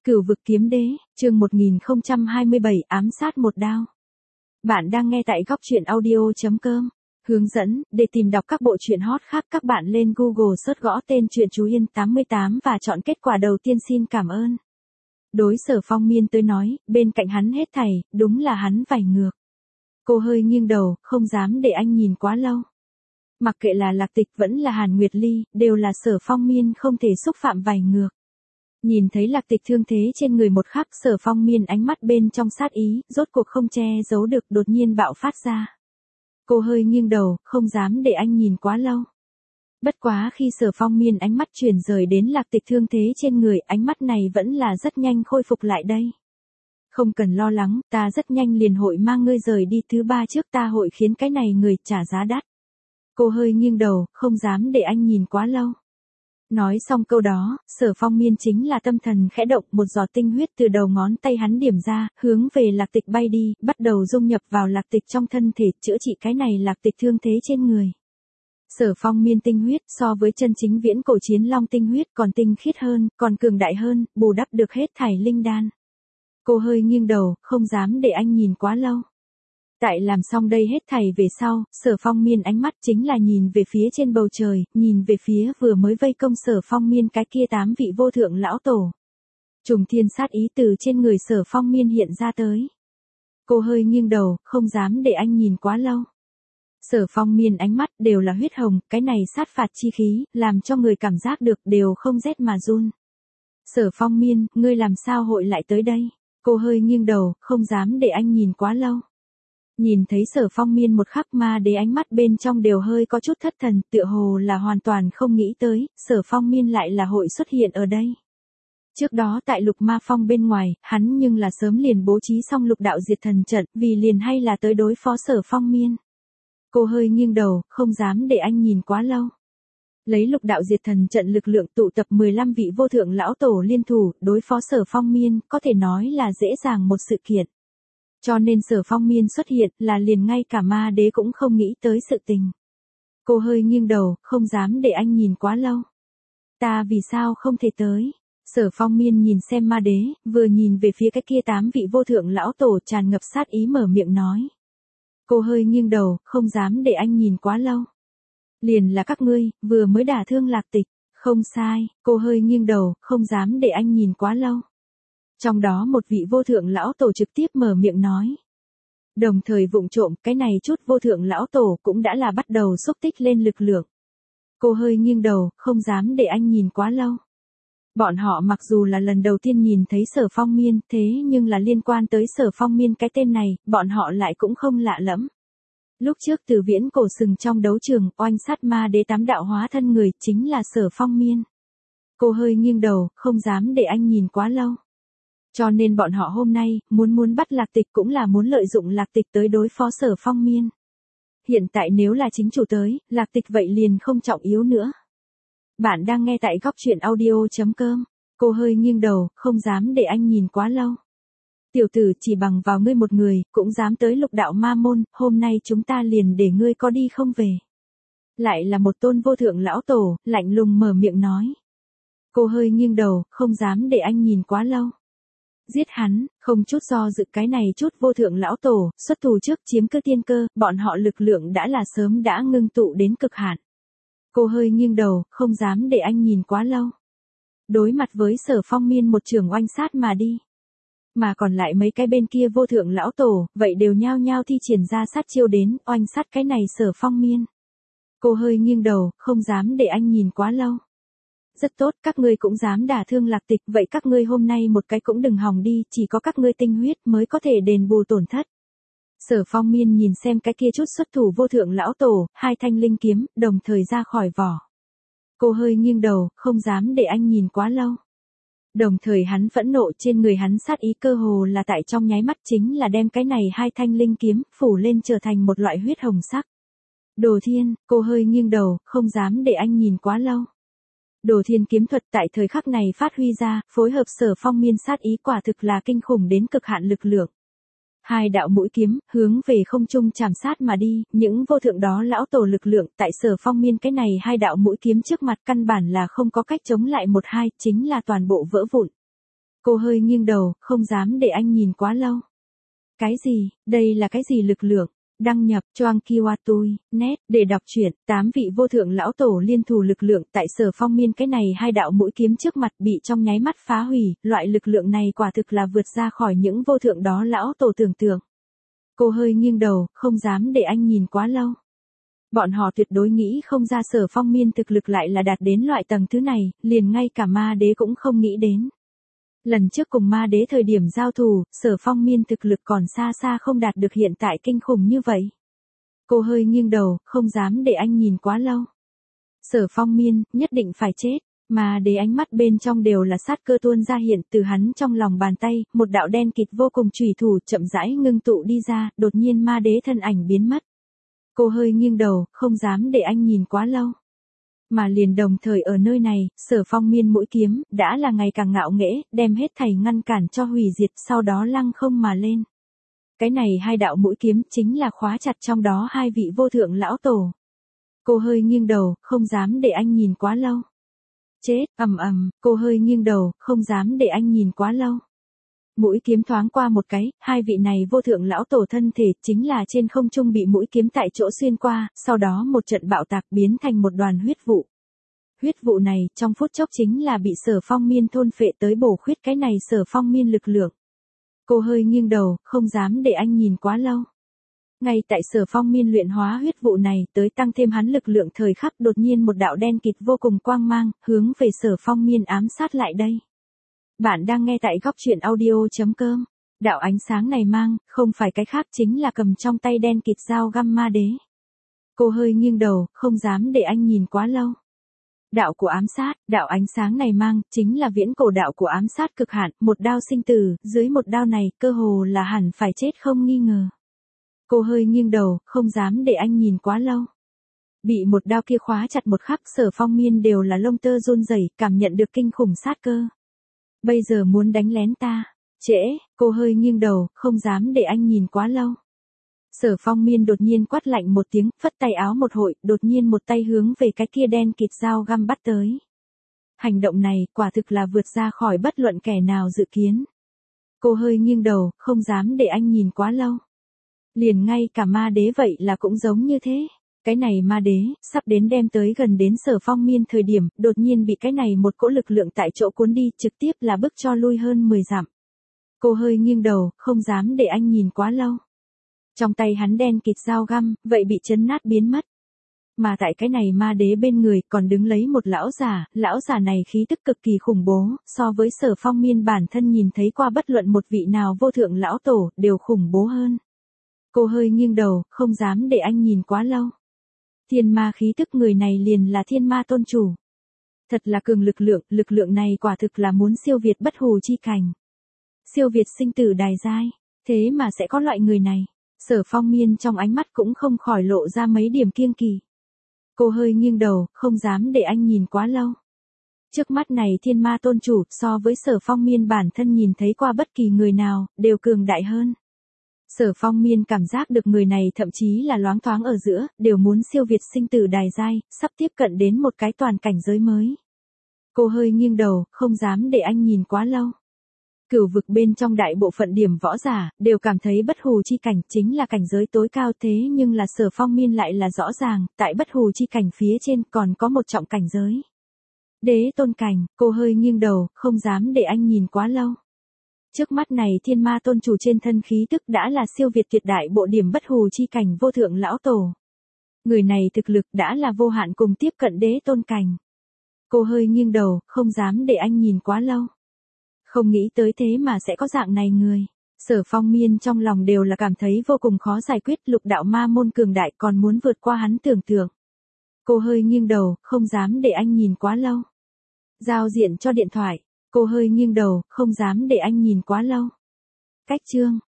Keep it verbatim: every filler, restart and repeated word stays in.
Cửu vực kiếm đế, chương một nghìn không trăm hai mươi bảy, ám sát một đao. Bạn đang nghe tại góc truyện audio chấm com. Hướng dẫn, để tìm đọc các bộ truyện hot khác các bạn lên Google search gõ tên truyện Chú Yên tám mươi tám và chọn kết quả đầu tiên. Xin cảm ơn. Đối Sở Phong Miên tới nói, bên cạnh hắn hết thảy, đúng là hắn vảy ngược. Cô hơi nghiêng đầu, không dám để anh nhìn quá lâu. Mặc kệ là Lạc Tịch vẫn là Hàn Nguyệt Ly, đều là Sở Phong Miên không thể xúc phạm vảy ngược. Nhìn thấy Lạc Tịch thương thế trên người một khắc, Sở Phong Miên ánh mắt bên trong sát ý, rốt cuộc không che giấu được đột nhiên bạo phát ra. Cô hơi nghiêng đầu, không dám để anh nhìn quá lâu. Bất quá khi Sở Phong Miên ánh mắt chuyển rời đến Lạc Tịch thương thế trên người, ánh mắt này vẫn là rất nhanh khôi phục lại đây. Không cần lo lắng, ta rất nhanh liền hội mang ngươi rời đi, thứ ba trước ta hội khiến cái này người trả giá đắt. Cô hơi nghiêng đầu, không dám để anh nhìn quá lâu. Nói xong câu đó, Sở Phong Miên chính là tâm thần khẽ động, một giọt tinh huyết từ đầu ngón tay hắn điểm ra, hướng về Lạc Tịch bay đi, bắt đầu dung nhập vào Lạc Tịch trong thân thể, chữa trị cái này Lạc Tịch thương thế trên người. Sở Phong Miên tinh huyết so với chân chính viễn cổ chiến long tinh huyết còn tinh khiết hơn, còn cường đại hơn, bù đắp được hết thảy linh đan. Cô hơi nghiêng đầu, không dám để anh nhìn quá lâu. Tại làm xong đây hết thảy về sau, Sở Phong Miên ánh mắt chính là nhìn về phía trên bầu trời, nhìn về phía vừa mới vây công Sở Phong Miên cái kia tám vị vô thượng lão tổ. Trùng thiên sát ý từ trên người Sở Phong Miên hiện ra tới. Cô hơi nghiêng đầu, không dám để anh nhìn quá lâu. Sở Phong Miên ánh mắt đều là huyết hồng, cái này sát phạt chi khí, làm cho người cảm giác được đều không rét mà run. Sở Phong Miên, ngươi làm sao hội lại tới đây? Cô hơi nghiêng đầu, không dám để anh nhìn quá lâu. Nhìn thấy Sở Phong Miên một khắc, Ma Đế ánh mắt bên trong đều hơi có chút thất thần, tựa hồ là hoàn toàn không nghĩ tới, Sở Phong Miên lại là hội xuất hiện ở đây. Trước đó tại Lục Ma Phong bên ngoài, hắn nhưng là sớm liền bố trí xong lục đạo diệt thần trận, vì liền hay là tới đối phó Sở Phong Miên. Cô hơi nghiêng đầu, không dám để anh nhìn quá lâu. Lấy lục đạo diệt thần trận lực lượng tụ tập mười lăm vị vô thượng lão tổ liên thủ, đối phó Sở Phong Miên, có thể nói là dễ dàng một sự kiện. Cho nên Sở Phong Miên xuất hiện là liền ngay cả Ma Đế cũng không nghĩ tới sự tình. Cô hơi nghiêng đầu, không dám để anh nhìn quá lâu. Ta vì sao không thể tới? Sở Phong Miên nhìn xem Ma Đế, vừa nhìn về phía cái kia tám vị vô thượng lão tổ, tràn ngập sát ý mở miệng nói. Cô hơi nghiêng đầu, không dám để anh nhìn quá lâu. Liền là các ngươi, vừa mới đả thương Lạc Tịch. Không sai, cô hơi nghiêng đầu, không dám để anh nhìn quá lâu. Trong đó một vị vô thượng lão tổ trực tiếp mở miệng nói. Đồng thời vụng trộm, cái này chút vô thượng lão tổ cũng đã là bắt đầu xúc tích lên lực lượng. Cô hơi nghiêng đầu, không dám để anh nhìn quá lâu. Bọn họ mặc dù là lần đầu tiên nhìn thấy Sở Phong Miên, thế nhưng là liên quan tới Sở Phong Miên cái tên này, bọn họ lại cũng không lạ lẫm. Lúc trước từ viễn cổ sừng trong đấu trường, oanh sát Ma Đế tám đạo hóa thân người, chính là Sở Phong Miên. Cô hơi nghiêng đầu, không dám để anh nhìn quá lâu. Cho nên bọn họ hôm nay, muốn muốn bắt Lạc Tịch cũng là muốn lợi dụng Lạc Tịch tới đối phó Sở Phong Miên. Hiện tại nếu là chính chủ tới, Lạc Tịch vậy liền không trọng yếu nữa. Bạn đang nghe tại góc truyện audio chấm com. Cô hơi nghiêng đầu, không dám để anh nhìn quá lâu. Tiểu tử, chỉ bằng vào ngươi một người, cũng dám tới lục đạo ma môn, hôm nay chúng ta liền để ngươi có đi không về. Lại là một tôn vô thượng lão tổ, lạnh lùng mở miệng nói. Cô hơi nghiêng đầu, không dám để anh nhìn quá lâu. Giết hắn, không chút do dự, cái này chút vô thượng lão tổ, xuất thủ trước chiếm cứ tiên cơ, bọn họ lực lượng đã là sớm đã ngưng tụ đến cực hạn. Cô hơi nghiêng đầu, không dám để anh nhìn quá lâu. Đối mặt với Sở Phong Miên một trường oanh sát mà đi. Mà còn lại mấy cái bên kia vô thượng lão tổ, vậy đều nhao nhao thi triển ra sát chiêu đến, oanh sát cái này Sở Phong Miên. Cô hơi nghiêng đầu, không dám để anh nhìn quá lâu. Rất tốt, các ngươi cũng dám đả thương Lạc Tịch, vậy các ngươi hôm nay một cái cũng đừng hòng đi, chỉ có các ngươi tinh huyết mới có thể đền bù tổn thất. Sở Phong Miên nhìn xem cái kia chút xuất thủ vô thượng lão tổ, hai thanh linh kiếm, đồng thời ra khỏi vỏ. Cô hơi nghiêng đầu, không dám để anh nhìn quá lâu. Đồng thời hắn phẫn nộ, trên người hắn sát ý cơ hồ là tại trong nháy mắt, chính là đem cái này hai thanh linh kiếm, phủ lên trở thành một loại huyết hồng sắc. Đồ Thiên, cô hơi nghiêng đầu, không dám để anh nhìn quá lâu. Đồ Thiên kiếm thuật tại thời khắc này phát huy ra, phối hợp Sở Phong Miên sát ý quả thực là kinh khủng đến cực hạn lực lượng. Hai đạo mũi kiếm, hướng về không trung chạm sát mà đi, những vô thượng đó lão tổ lực lượng, tại Sở Phong Miên cái này hai đạo mũi kiếm trước mặt căn bản là không có cách chống lại một hai, chính là toàn bộ vỡ vụn. Cô hơi nghiêng đầu, không dám để anh nhìn quá lâu. Cái gì, đây là cái gì lực lượng? Đăng nhập Choang Kiwatui, net, để đọc truyện, tám vị vô thượng lão tổ liên thủ lực lượng tại Sở Phong Miên. Cái này hai đạo mũi kiếm trước mặt bị trong nháy mắt phá hủy, loại lực lượng này quả thực là vượt ra khỏi những vô thượng đó lão tổ tưởng tượng. Cô hơi nghiêng đầu, không dám để anh nhìn quá lâu. Bọn họ tuyệt đối nghĩ không ra Sở Phong Miên thực lực lại là đạt đến loại tầng thứ này, liền ngay cả ma đế cũng không nghĩ đến. Lần trước cùng ma đế thời điểm giao thủ, Sở Phong Miên thực lực còn xa xa không đạt được hiện tại kinh khủng như vậy. Cô hơi nghiêng đầu, không dám để anh nhìn quá lâu. Sở Phong Miên, nhất định phải chết. Ma đế ánh mắt bên trong đều là sát cơ tuôn ra hiện từ hắn trong lòng bàn tay, một đạo đen kịt vô cùng chủy thủ chậm rãi ngưng tụ đi ra, đột nhiên ma đế thân ảnh biến mất. Cô hơi nghiêng đầu, không dám để anh nhìn quá lâu. Mà liền đồng thời ở nơi này, Sở Phong Miên mũi kiếm, đã là ngày càng ngạo nghễ, đem hết thảy ngăn cản cho hủy diệt, sau đó lăng không mà lên. Cái này hai đạo mũi kiếm chính là khóa chặt trong đó hai vị vô thượng lão tổ. Cô hơi nghiêng đầu, không dám để anh nhìn quá lâu. Chết, ầm ầm, cô hơi nghiêng đầu, không dám để anh nhìn quá lâu. Mũi kiếm thoáng qua một cái, hai vị này vô thượng lão tổ thân thể chính là trên không trung bị mũi kiếm tại chỗ xuyên qua, sau đó một trận bạo tạc biến thành một đoàn huyết vụ. Huyết vụ này trong phút chốc chính là bị Sở Phong Miên thôn phệ tới bổ khuyết cái này Sở Phong Miên lực lượng. Cô hơi nghiêng đầu, không dám để anh nhìn quá lâu. Ngay tại Sở Phong Miên luyện hóa huyết vụ này tới tăng thêm hắn lực lượng thời khắc, đột nhiên một đạo đen kịt vô cùng quang mang, hướng về Sở Phong Miên ám sát lại đây. Bạn đang nghe tại góc truyện audio chấm com. Đạo ánh sáng này mang, không phải cái khác chính là cầm trong tay đen kịt dao găm ma đế. Cô hơi nghiêng đầu, không dám để anh nhìn quá lâu. Đạo của ám sát, đạo ánh sáng này mang, chính là viễn cổ đạo của ám sát cực hạn, một đao sinh tử, dưới một đao này, cơ hồ là hẳn phải chết không nghi ngờ. Cô hơi nghiêng đầu, không dám để anh nhìn quá lâu. Bị một đao kia khóa chặt một khắc, Sở Phong Miên đều là lông tơ run rẩy, cảm nhận được kinh khủng sát cơ. Bây giờ muốn đánh lén ta. Trễ, cô hơi nghiêng đầu, không dám để anh nhìn quá lâu. Sở Phong Miên đột nhiên quát lạnh một tiếng, phất tay áo một hội, đột nhiên một tay hướng về cái kia đen kịt dao găm bắt tới. Hành động này, quả thực là vượt ra khỏi bất luận kẻ nào dự kiến. Cô hơi nghiêng đầu, không dám để anh nhìn quá lâu. Liền ngay cả ma đế vậy là cũng giống như thế. Cái này ma đế, sắp đến đem tới gần đến Sở Phong Miên thời điểm, đột nhiên bị cái này một cỗ lực lượng tại chỗ cuốn đi, trực tiếp là bức cho lui hơn mười dặm. Cô hơi nghiêng đầu, không dám để anh nhìn quá lâu. Trong tay hắn đen kịt dao găm, vậy bị chấn nát biến mất. Mà tại cái này ma đế bên người còn đứng lấy một lão già, lão già này khí tức cực kỳ khủng bố, so với Sở Phong Miên bản thân nhìn thấy qua bất luận một vị nào vô thượng lão tổ, đều khủng bố hơn. Cô hơi nghiêng đầu, không dám để anh nhìn quá lâu. Thiên ma khí tức người này liền là thiên ma tôn chủ. Thật là cường lực lượng, lực lượng này quả thực là muốn siêu việt bất hủ chi cảnh. Siêu việt sinh tử đài giai, thế mà sẽ có loại người này. Sở Phong Miên trong ánh mắt cũng không khỏi lộ ra mấy điểm kiêng kỳ. Cô hơi nghiêng đầu, không dám để anh nhìn quá lâu. Trước mắt này thiên ma tôn chủ so với Sở Phong Miên bản thân nhìn thấy qua bất kỳ người nào, đều cường đại hơn. Sở Phong Miên cảm giác được người này thậm chí là loáng thoáng ở giữa, đều muốn siêu việt sinh tử đài giai, sắp tiếp cận đến một cái toàn cảnh giới mới. Cô hơi nghiêng đầu, không dám để anh nhìn quá lâu. Cửu vực bên trong đại bộ phận điểm võ giả, đều cảm thấy bất hủ chi cảnh chính là cảnh giới tối cao, thế nhưng là Sở Phong Miên lại là rõ ràng, tại bất hủ chi cảnh phía trên còn có một trọng cảnh giới. Đế tôn cảnh, cô hơi nghiêng đầu, không dám để anh nhìn quá lâu. Trước mắt này thiên ma tôn chủ trên thân khí tức đã là siêu việt tuyệt đại bộ điểm bất hủ chi cảnh vô thượng lão tổ. Người này thực lực đã là vô hạn cùng tiếp cận đế tôn cảnh. Cô hơi nghiêng đầu, không dám để anh nhìn quá lâu. Không nghĩ tới thế mà sẽ có dạng này người. Sở Phong Miên trong lòng đều là cảm thấy vô cùng khó giải quyết, lục đạo ma môn cường đại còn muốn vượt qua hắn tưởng tượng. Cô hơi nghiêng đầu, không dám để anh nhìn quá lâu. Giao diện cho điện thoại. Cô hơi nghiêng đầu, không dám để anh nhìn quá lâu. Cách chương.